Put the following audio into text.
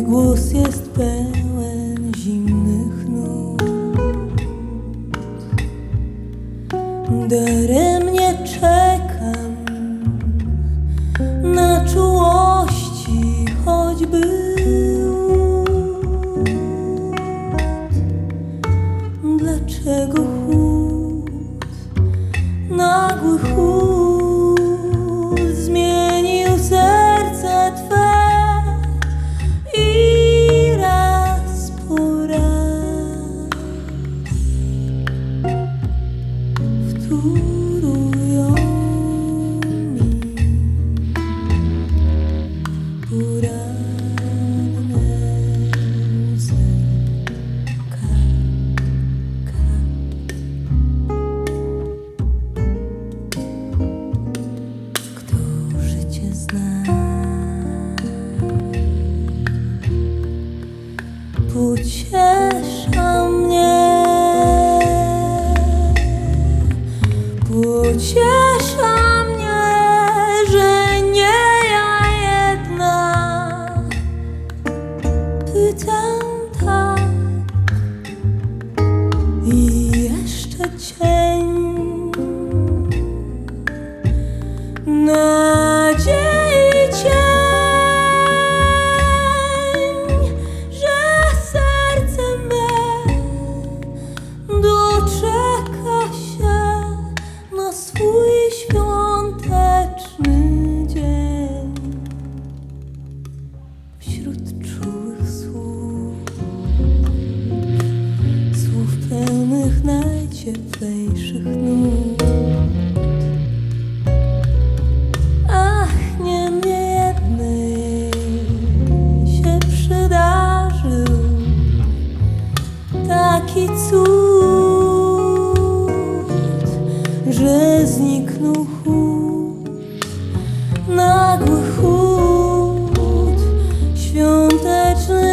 Twój głos jest pełen zimnych nut. Daremnie czekam na czułości choćby łód. Dlaczego chłód, nagły chłód zmienił serce Twe i raz po raz wtórują mi poranne łzy. Kto życie zna, pociesza mnie, pociesza mnie, że nie ja jedna. Pytam tak i jeszcze cień nadziei cień, że serce me doczeka się na swój świąteczny dzień. Wśród czułych słów pełnych najcieplejszych nut. Ach, nie mnie jednej się przydarzył taki cud, że zniknął chłód, nagły chłód świąteczny.